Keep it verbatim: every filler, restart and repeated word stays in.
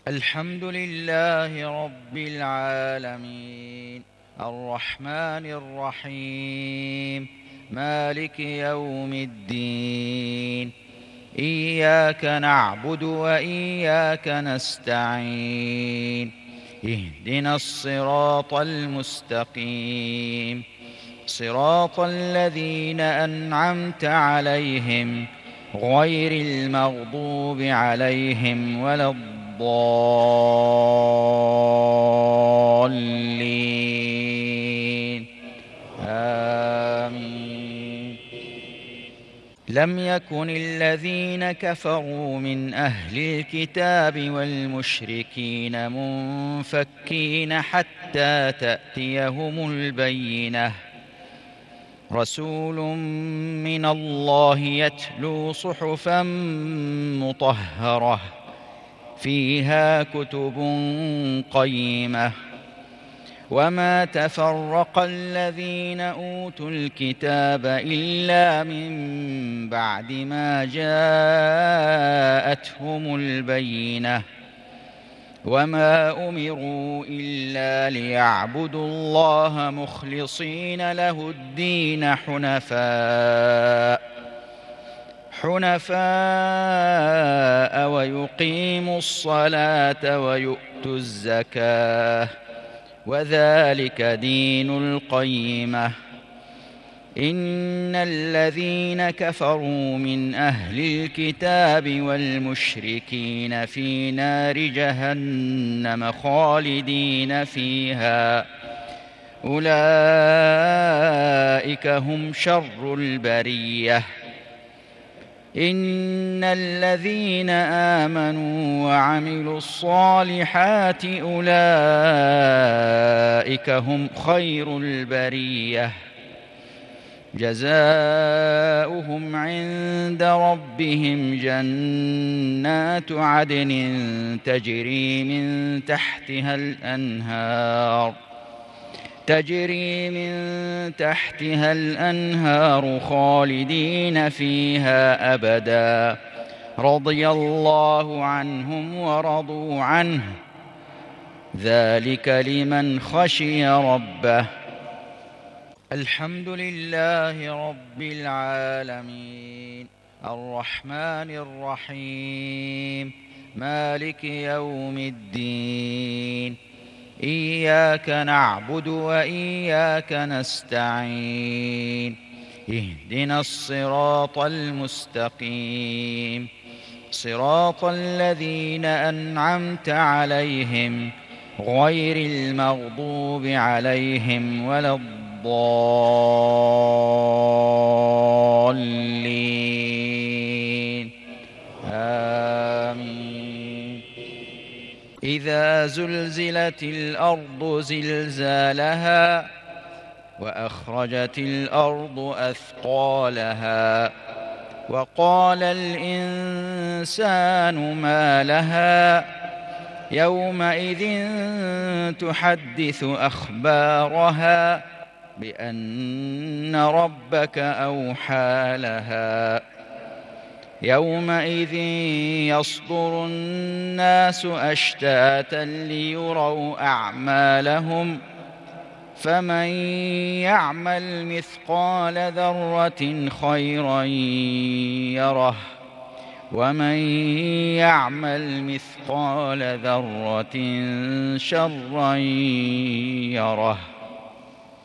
الحمد لله رب العالمين، الرحمن الرحيم، مالك يوم الدين. إياك نعبد وإياك نستعين. اهدنا الصراط المستقيم، صراط الذين أنعمت عليهم غير المغضوب عليهم ولا الضالين. آمين. لم يكن الذين كفروا من أهل الكتاب والمشركين منفكين حتى تأتيهم البينة. رسول من الله يتلو صحفا مطهرة فيها كتب قيمة. وما تفرق الذين أوتوا الكتاب إلا من بعد ما جاءتهم البينة. وما أمروا إلا ليعبدوا الله مخلصين له الدين حنفاء حنفاء ويقيموا الصلاة ويؤتوا الزكاة وذلك دين القيمة. إن الذين كفروا من أهل الكتاب والمشركين في نار جهنم خالدين فيها، أولئك هم شر البرية. إن الذين آمنوا وعملوا الصالحات أولئك هم خير البرية. جزاؤهم عند ربهم جنات عدن تجري من تحتها الأنهار تجري من تحتها الأنهار خالدين فيها أبدا، رضي الله عنهم ورضوا عنه، ذلك لمن خشي ربه. الحمد لله رب العالمين، الرحمن الرحيم، مالك يوم الدين. إياك نعبد وإياك نستعين. اهدنا الصراط المستقيم، صراط الذين أنعمت عليهم غير المغضوب عليهم ولا الضالين. آمين. إذا زلزلت الأرض زلزالها وأخرجت الأرض أثقالها وقال الإنسان ما لها يومئذ تحدث أخبارها بأن ربك أوحى لها. يومئذ يصدر الناس أشتاتا ليروا أعمالهم، فمن يعمل مثقال ذرة خيرا يره ومن يعمل مثقال ذرة شرا يره.